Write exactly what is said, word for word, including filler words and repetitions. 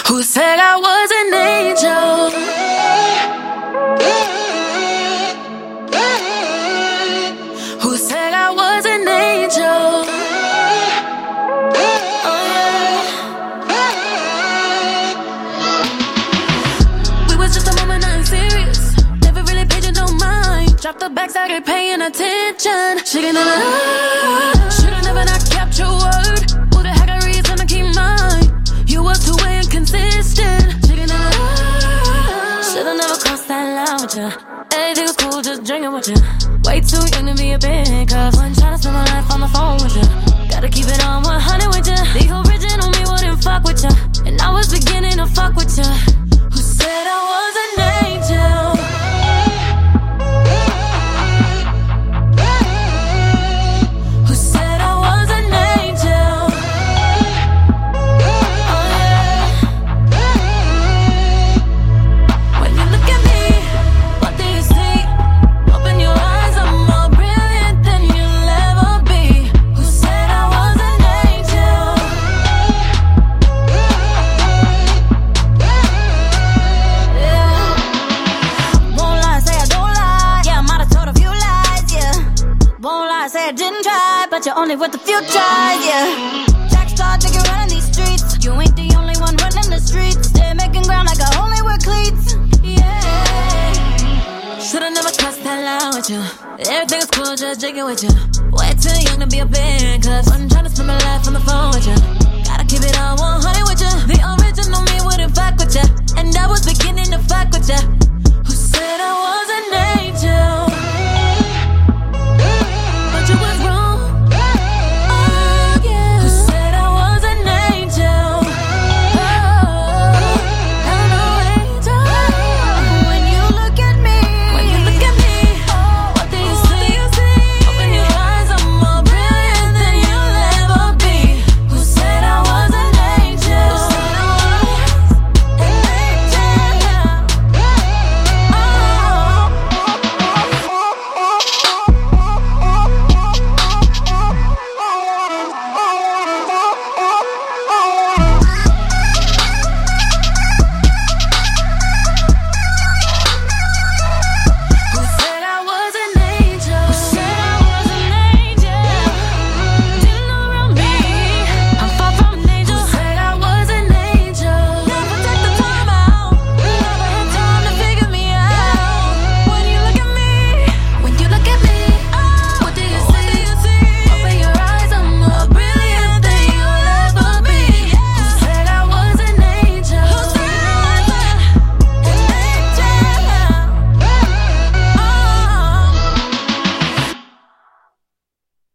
Who said I was an angel? Who said I was an angel? Oh yeah. We was just a moment, nothing serious. Never really paid you no mind. Drop the bags, started paying attention. Should've never, should've never not kept your word. Who the heck are you gonna keep mine? You was too inconsistent. Should've never, should've never crossed that line with you. Everything was cool, just drinking with you. Way too young to be a big cuz. Wasn't tryna spend my life on the phone with you. Gotta keep it on one hundred with you. The original me wouldn't fuck with you, and I was beginning to fuck with you. Who said I was an angel? Who said I was an angel? Oh yeah. When you look at me, what do you see? Open your eyes, I'm more brilliant than you'll ever be. Who said I was an angel? Yeah. Won't lie, say I don't lie. Yeah, I might have told a few lies, yeah. Won't lie, say I didn't try, but you're only with a few tries, yeah. Jack Star, take you running these streets. You ain't the only one running the streets. They're making ground like I only wear cleats, yeah. Should've never crossed that line with you. Everything was cool, just drinking with you. Way too young to be a band, cuz wasn't tryna spend my life on the phone with you. Gotta keep it on one hundred with you. The